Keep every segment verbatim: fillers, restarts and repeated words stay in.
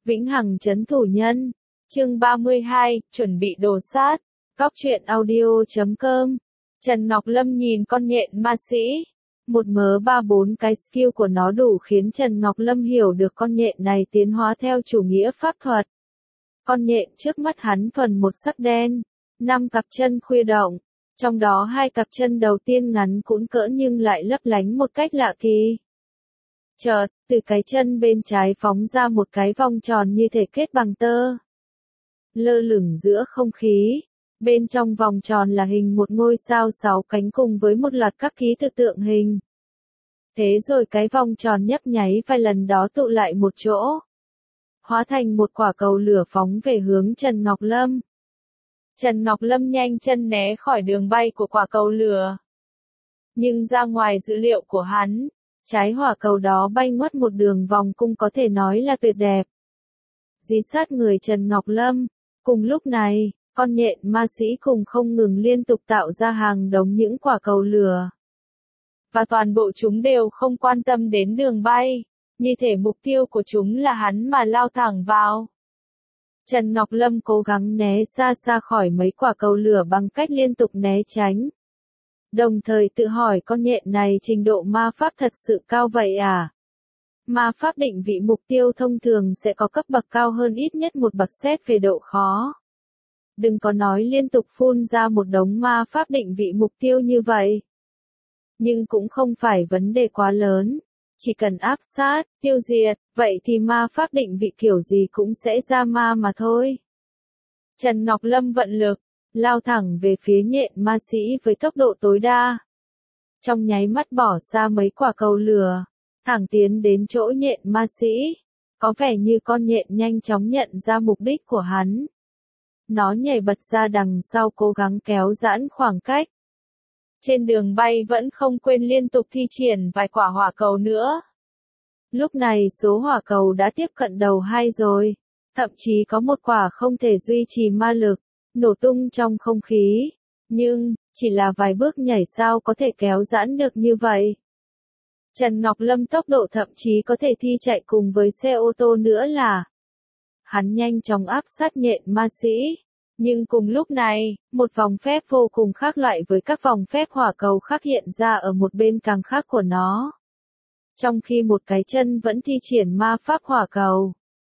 Vĩnh hằng trấn thủ nhân. Chương ba mươi hai, chuẩn bị đồ sát. Góc truyện audio chấm com. Trần Ngọc Lâm nhìn con nhện ma sĩ. Một mớ ba bốn cái skill của nó đủ khiến Trần Ngọc Lâm hiểu được con nhện này tiến hóa theo chủ nghĩa pháp thuật. Con nhện trước mắt hắn thuần một sắc đen, năm cặp chân khuya động, trong đó hai cặp chân đầu tiên ngắn cũn cỡ nhưng lại lấp lánh một cách lạ kỳ. Chợt, từ cái chân bên trái phóng ra một cái vòng tròn như thể kết bằng tơ. Lơ lửng giữa không khí, bên trong vòng tròn là hình một ngôi sao sáu cánh cùng với một loạt các ký tự tượng hình. Thế rồi cái vòng tròn nhấp nháy vài lần đó tụ lại một chỗ, hóa thành một quả cầu lửa phóng về hướng Trần Ngọc Lâm. Trần Ngọc Lâm nhanh chân né khỏi đường bay của quả cầu lửa. Nhưng ra ngoài dữ liệu của hắn, trái hỏa cầu đó bay ngoắt một đường vòng cung có thể nói là tuyệt đẹp. Dí sát người Trần Ngọc Lâm, cùng lúc này, con nhện ma sĩ cùng không ngừng liên tục tạo ra hàng đống những quả cầu lửa. Và toàn bộ chúng đều không quan tâm đến đường bay, như thể mục tiêu của chúng là hắn mà lao thẳng vào. Trần Ngọc Lâm cố gắng né xa xa khỏi mấy quả cầu lửa bằng cách liên tục né tránh. Đồng thời tự hỏi con nhện này trình độ ma pháp thật sự cao vậy à? Ma pháp định vị mục tiêu thông thường sẽ có cấp bậc cao hơn ít nhất một bậc xét về độ khó. Đừng có nói liên tục phun ra một đống ma pháp định vị mục tiêu như vậy. Nhưng cũng không phải vấn đề quá lớn. Chỉ cần áp sát, tiêu diệt, vậy thì ma pháp định vị kiểu gì cũng sẽ ra ma mà thôi. Trần Ngọc Lâm vận lực, lao thẳng về phía nhện ma sĩ với tốc độ tối đa. Trong nháy mắt bỏ xa mấy quả cầu lửa, thẳng tiến đến chỗ nhện ma sĩ. Có vẻ như con nhện nhanh chóng nhận ra mục đích của hắn. Nó nhảy bật ra đằng sau cố gắng kéo giãn khoảng cách. Trên đường bay vẫn không quên liên tục thi triển vài quả hỏa cầu nữa. Lúc này số hỏa cầu đã tiếp cận đầu hai rồi, thậm chí có một quả không thể duy trì ma lực, nổ tung trong không khí. Nhưng, chỉ là vài bước nhảy sao có thể kéo giãn được như vậy. Trần Ngọc Lâm tốc độ thậm chí có thể thi chạy cùng với xe ô tô nữa là. Hắn nhanh chóng áp sát nhện ma sĩ. Nhưng cùng lúc này, một vòng phép vô cùng khác loại với các vòng phép hỏa cầu khác hiện ra ở một bên càng khác của nó. Trong khi một cái chân vẫn thi triển ma pháp hỏa cầu.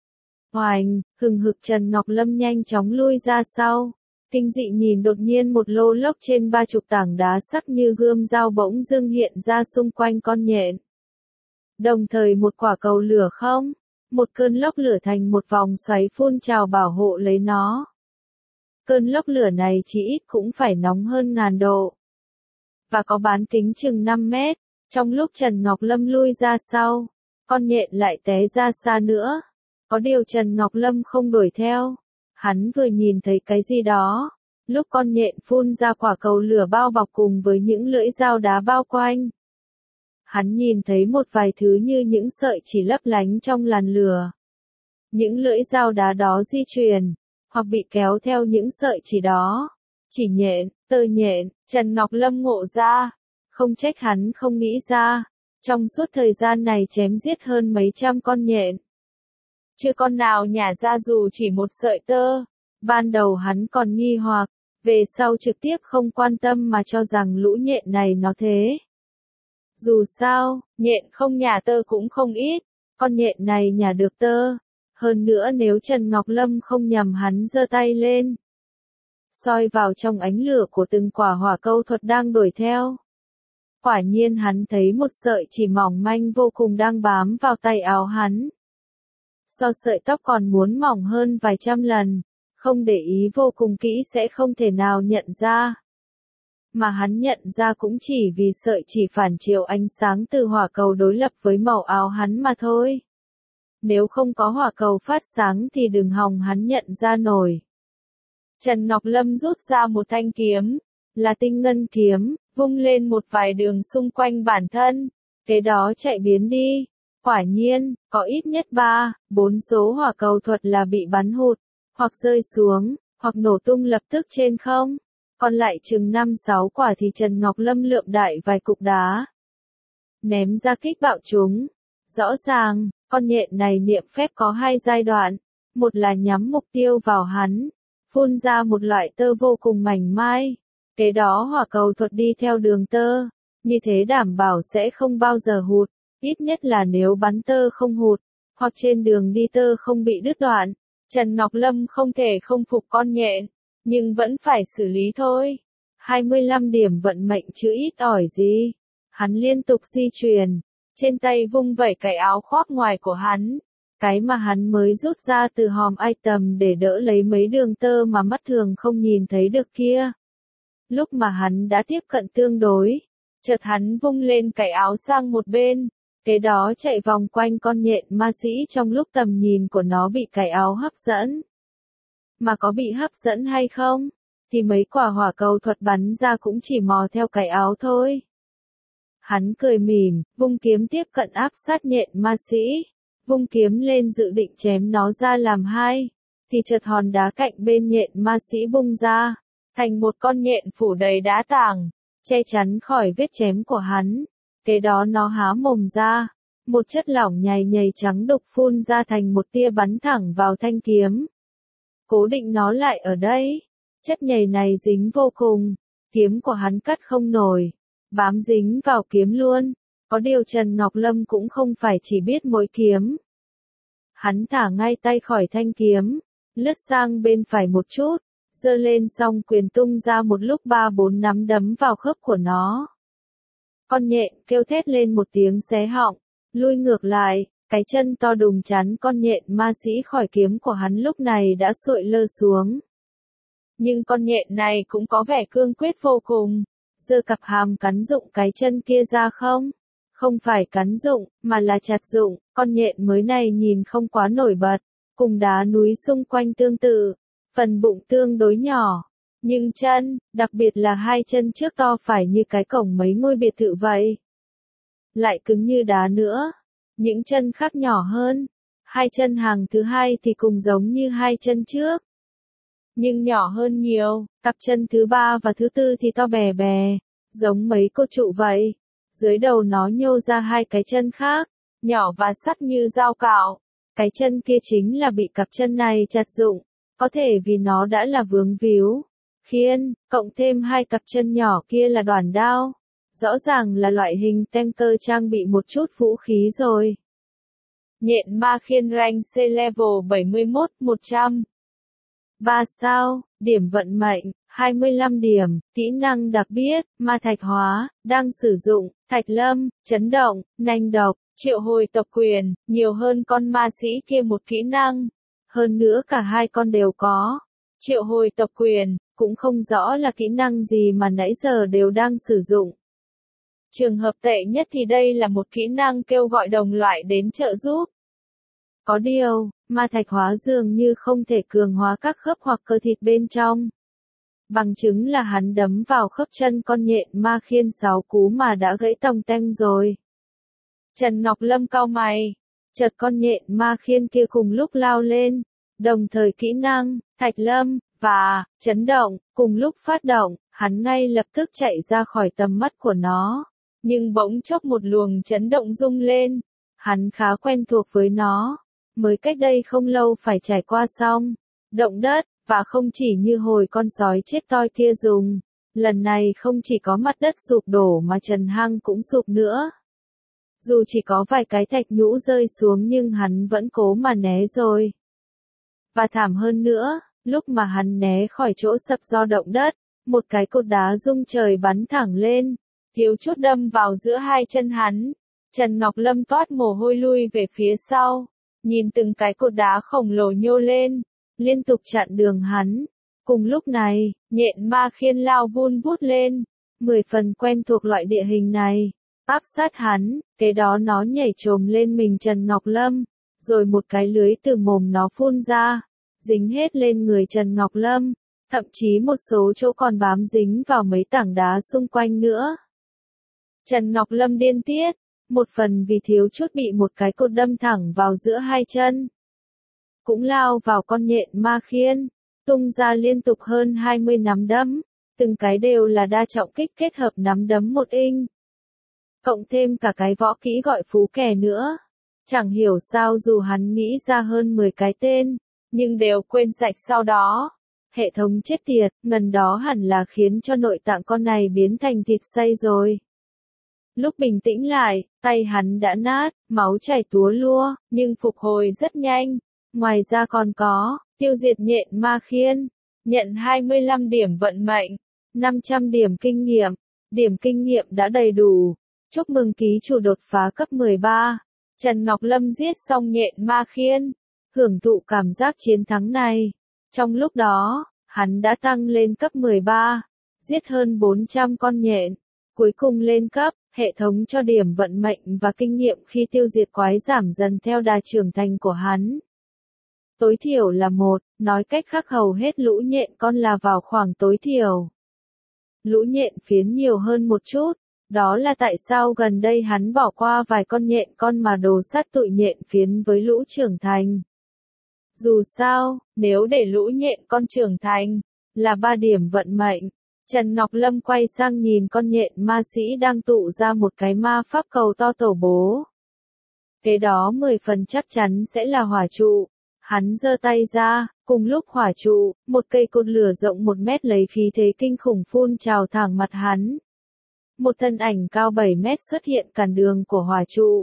Oành, hừng hực Trần Ngọc Lâm nhanh chóng lui ra sau. Kinh dị nhìn đột nhiên một lô lốc trên ba chục tảng đá sắc như gươm dao bỗng dưng hiện ra xung quanh con nhện. Đồng thời một quả cầu lửa không, một cơn lốc lửa thành một vòng xoáy phun trào bảo hộ lấy nó. Cơn lốc lửa này chỉ ít cũng phải nóng hơn ngàn độ. Và có bán kính chừng năm mét, trong lúc Trần Ngọc Lâm lui ra sau, con nhện lại té ra xa nữa. Có điều Trần Ngọc Lâm không đuổi theo. Hắn vừa nhìn thấy cái gì đó, lúc con nhện phun ra quả cầu lửa bao bọc cùng với những lưỡi dao đá bao quanh. Hắn nhìn thấy một vài thứ như những sợi chỉ lấp lánh trong làn lửa. Những lưỡi dao đá đó di chuyển, hoặc bị kéo theo những sợi chỉ đó. Chỉ nhện, tơ nhện, Trần Ngọc Lâm ngộ ra. Không trách hắn không nghĩ ra. Trong suốt thời gian này chém giết hơn mấy trăm con nhện. Chưa con nào nhả ra dù chỉ một sợi tơ. Ban đầu hắn còn nghi hoặc, về sau trực tiếp không quan tâm mà cho rằng lũ nhện này nó thế. Dù sao, nhện không nhả tơ cũng không ít, con nhện này nhả được tơ. Hơn nữa nếu Trần Ngọc Lâm không nhầm hắn giơ tay lên, soi vào trong ánh lửa của từng quả hỏa cầu thuật đang đuổi theo. Quả nhiên hắn thấy một sợi chỉ mỏng manh vô cùng đang bám vào tay áo hắn. So sợi tóc còn muốn mỏng hơn vài trăm lần, không để ý vô cùng kỹ sẽ không thể nào nhận ra. Mà hắn nhận ra cũng chỉ vì sợi chỉ phản chiếu ánh sáng từ hỏa cầu đối lập với màu áo hắn mà thôi. Nếu không có hỏa cầu phát sáng thì đừng hòng hắn nhận ra nổi. Trần Ngọc Lâm rút ra một thanh kiếm, là tinh ngân kiếm, vung lên một vài đường xung quanh bản thân, kế đó chạy biến đi. Quả nhiên, có ít nhất ba, bốn số hỏa cầu thuật là bị bắn hụt, hoặc rơi xuống, hoặc nổ tung lập tức trên không. Còn lại chừng năm sáu quả thì Trần Ngọc Lâm lượm đại vài cục đá. Ném ra kích bạo chúng. Rõ ràng, Con nhện này niệm phép có hai giai đoạn, một là nhắm mục tiêu vào hắn, phun ra một loại tơ vô cùng mảnh mai, kế đó hỏa cầu thuật đi theo đường tơ, như thế đảm bảo sẽ không bao giờ hụt, ít nhất là nếu bắn tơ không hụt, hoặc trên đường đi tơ không bị đứt đoạn. Trần Ngọc Lâm không thể không phục con nhện, nhưng vẫn phải xử lý thôi. hai mươi lăm điểm vận mệnh chứ ít ỏi gì. Hắn liên tục di chuyển, trên tay vung vẩy cái áo khoác ngoài của hắn, cái mà hắn mới rút ra từ hòm item để đỡ lấy mấy đường tơ mà mắt thường không nhìn thấy được kia. Lúc mà hắn đã tiếp cận tương đối, chợt hắn vung lên cái áo sang một bên, kế đó chạy vòng quanh con nhện ma sĩ trong lúc tầm nhìn của nó bị cái áo hấp dẫn. Mà có bị hấp dẫn hay không, thì mấy quả hỏa cầu thuật bắn ra cũng chỉ mò theo cái áo thôi. Hắn cười mỉm, vung kiếm tiếp cận áp sát nhện ma sĩ, vung kiếm lên dự định chém nó ra làm hai, thì chợt hòn đá cạnh bên nhện ma sĩ bung ra, thành một con nhện phủ đầy đá tảng, che chắn khỏi vết chém của hắn. Kế đó nó há mồm ra, một chất lỏng nhầy nhầy trắng đục phun ra thành một tia bắn thẳng vào thanh kiếm. Cố định nó lại ở đây, chất nhầy này dính vô cùng, kiếm của hắn cắt không nổi, bám dính vào kiếm luôn. Có điều Trần Ngọc Lâm cũng không phải chỉ biết mỗi kiếm. Hắn thả ngay tay khỏi thanh kiếm, lướt sang bên phải một chút, giơ lên xong quyền tung ra một lúc ba bốn nắm đấm vào khớp của nó. Con nhện kêu thét lên một tiếng xé họng, lui ngược lại, cái chân to đùng chắn con nhện ma sĩ khỏi kiếm của hắn lúc này đã sụi lơ xuống. Nhưng con nhện này cũng có vẻ cương quyết vô cùng, giơ cặp hàm cắn rụng cái chân kia ra không? Không phải cắn rụng, mà là chặt rụng, con nhện mới này nhìn không quá nổi bật, cùng đá núi xung quanh tương tự, phần bụng tương đối nhỏ. Nhưng chân, đặc biệt là hai chân trước to phải như cái cổng mấy ngôi biệt thự vậy. Lại cứng như đá nữa. Những chân khác nhỏ hơn. Hai chân hàng thứ hai thì cùng giống như hai chân trước. Nhưng nhỏ hơn nhiều. Cặp chân thứ ba và thứ tư thì to bè bè, giống mấy cột trụ vậy. Dưới đầu nó nhô ra hai cái chân khác, nhỏ và sắc như dao cạo. Cái chân kia chính là bị cặp chân này chặt rụng. Có thể vì nó đã là vướng víu. Khiên, cộng thêm hai cặp chân nhỏ kia là đoàn đao. Rõ ràng là loại hình tanker trang bị một chút vũ khí rồi. Nhện ma khiên rank C level bảy mươi mốt một trăm. ba sao, điểm vận mệnh, hai mươi lăm điểm, kỹ năng đặc biệt, ma thạch hóa, đang sử dụng, thạch lâm, chấn động, nanh độc, triệu hồi tộc quyền, nhiều hơn con ma sĩ kia một kỹ năng. Hơn nữa cả hai con đều có. Triệu hồi tộc quyền, cũng không rõ là kỹ năng gì mà nãy giờ đều đang sử dụng. Trường hợp tệ nhất thì đây là một kỹ năng kêu gọi đồng loại đến trợ giúp. Có điều, ma thạch hóa dường như không thể cường hóa các khớp hoặc cơ thịt bên trong. Bằng chứng là hắn đấm vào khớp chân con nhện ma khiên sáu cú mà đã gãy tòng teng rồi. Trần Ngọc Lâm cau mày, chợt con nhện ma khiên kia cùng lúc lao lên, đồng thời kỹ năng, thạch lâm, và, chấn động, cùng lúc phát động, hắn ngay lập tức chạy ra khỏi tầm mắt của nó. Nhưng bỗng chốc một luồng chấn động rung lên, hắn khá quen thuộc với nó, mới cách đây không lâu phải trải qua xong, động đất, và không chỉ như hồi con sói chết toi kia dùng, lần này không chỉ có mặt đất sụp đổ mà trần hang cũng sụp nữa. Dù chỉ có vài cái thạch nhũ rơi xuống nhưng hắn vẫn cố mà né rồi. Và thảm hơn nữa, lúc mà hắn né khỏi chỗ sập do động đất, một cái cột đá rung trời bắn thẳng lên, thiếu chút đâm vào giữa hai chân hắn. Trần Ngọc Lâm toát mồ hôi lui về phía sau, nhìn từng cái cột đá khổng lồ nhô lên, liên tục chặn đường hắn. Cùng lúc này, nhện ma khiên lao vun vút lên, mười phần quen thuộc loại địa hình này, áp sát hắn, kế đó nó nhảy trồm lên mình Trần Ngọc Lâm, rồi một cái lưới từ mồm nó phun ra, dính hết lên người Trần Ngọc Lâm, thậm chí một số chỗ còn bám dính vào mấy tảng đá xung quanh nữa. Trần Ngọc Lâm điên tiết, một phần vì thiếu chút bị một cái cột đâm thẳng vào giữa hai chân. Cũng lao vào con nhện ma khiên, tung ra liên tục hơn hai mươi nắm đấm, từng cái đều là đa trọng kích kết hợp nắm đấm một inch. Cộng thêm cả cái võ kỹ gọi phú kè nữa. Chẳng hiểu sao dù hắn nghĩ ra hơn mười cái tên, nhưng đều quên sạch sau đó. Hệ thống chết tiệt, ngần đó hẳn là khiến cho nội tạng con này biến thành thịt xay rồi. Lúc bình tĩnh lại, tay hắn đã nát, máu chảy túa lua, nhưng phục hồi rất nhanh. Ngoài ra còn có, tiêu diệt nhện ma khiên, nhận hai mươi lăm điểm vận mệnh, năm trăm điểm kinh nghiệm, điểm kinh nghiệm đã đầy đủ. Chúc mừng ký chủ đột phá cấp mười ba. Trần Ngọc Lâm giết xong nhện ma khiên, hưởng thụ cảm giác chiến thắng này. Trong lúc đó, hắn đã tăng lên cấp mười ba, giết hơn bốn trăm con nhện. Cuối cùng lên cấp, hệ thống cho điểm vận mệnh và kinh nghiệm khi tiêu diệt quái giảm dần theo đà trưởng thành của hắn. Tối thiểu là một, nói cách khác hầu hết lũ nhện con là vào khoảng tối thiểu. Lũ nhện phiến nhiều hơn một chút, đó là tại sao gần đây hắn bỏ qua vài con nhện con mà đồ sát tụi nhện phiến với lũ trưởng thành. Dù sao, nếu để lũ nhện con trưởng thành, là ba điểm vận mệnh. Trần Ngọc Lâm quay sang nhìn con nhện ma sĩ đang tụ ra một cái ma pháp cầu to tổ bố. Cái đó mười phần chắc chắn sẽ là hỏa trụ. Hắn giơ tay ra, cùng lúc hỏa trụ, một cây cột lửa rộng một mét lấy khí thế kinh khủng phun trào thẳng mặt hắn. Một thân ảnh cao bảy mét xuất hiện cản đường của hỏa trụ.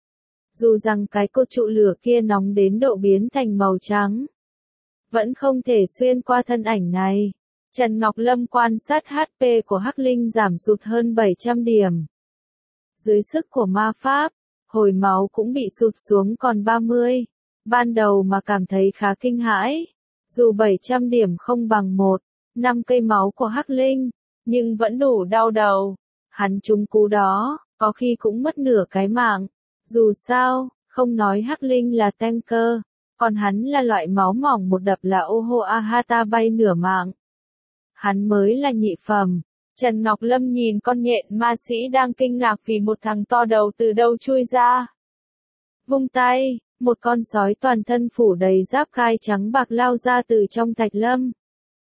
Dù rằng cái cột trụ lửa kia nóng đến độ biến thành màu trắng, vẫn không thể xuyên qua thân ảnh này. Trần Ngọc Lâm quan sát hát pê của Hắc Linh giảm sụt hơn bảy trăm điểm. Dưới sức của ma pháp, hồi máu cũng bị sụt xuống còn ba mươi. Ban đầu mà cảm thấy khá kinh hãi. Dù bảy trăm điểm không bằng một, năm cây máu của Hắc Linh, nhưng vẫn đủ đau đầu. Hắn trúng cú đó, có khi cũng mất nửa cái mạng. Dù sao, không nói Hắc Linh là tanker, còn hắn là loại máu mỏng một đập là Oho Ahata bay nửa mạng. Hắn mới là nhị phẩm. Trần Ngọc Lâm nhìn con nhện ma sĩ đang kinh ngạc vì một thằng to đầu từ đâu chui ra. Vung tay, một con sói toàn thân phủ đầy giáp gai trắng bạc lao ra từ trong thạch lâm.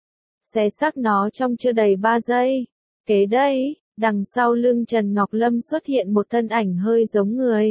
Xé xác nó trong chưa đầy ba giây. Kế đây, đằng sau lưng Trần Ngọc Lâm xuất hiện một thân ảnh hơi giống người.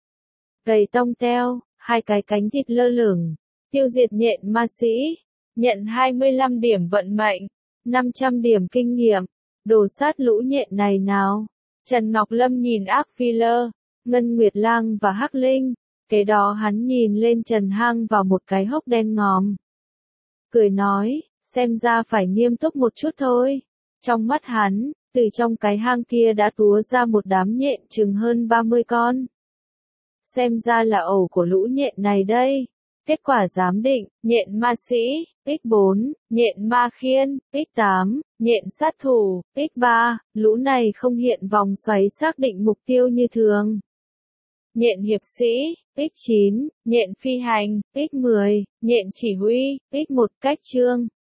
Gầy tông teo, hai cái cánh thịt lơ lửng. Tiêu diệt nhện ma sĩ. Nhận hai mươi lăm điểm vận mệnh. năm trăm điểm kinh nghiệm. Đồ sát lũ nhện này nào. Trần Ngọc Lâm nhìn ác phi lơ, Ngân Nguyệt Lang và Hắc Linh. Kế đó hắn nhìn lên Trần hang vào một cái hốc đen ngòm. Cười nói, xem ra phải nghiêm túc một chút thôi. Trong mắt hắn, từ trong cái hang kia đã túa ra một đám nhện chừng hơn ba mươi con. Xem ra là ổ của lũ nhện này đây. Kết quả giám định, nhện ma sĩ, x bốn, nhện ma khiên, x tám, nhện sát thủ, x ba, lũ này không hiện vòng xoáy xác định mục tiêu như thường. Nhện hiệp sĩ, x chín, nhện phi hành, x mười, nhện chỉ huy, x một cách chương.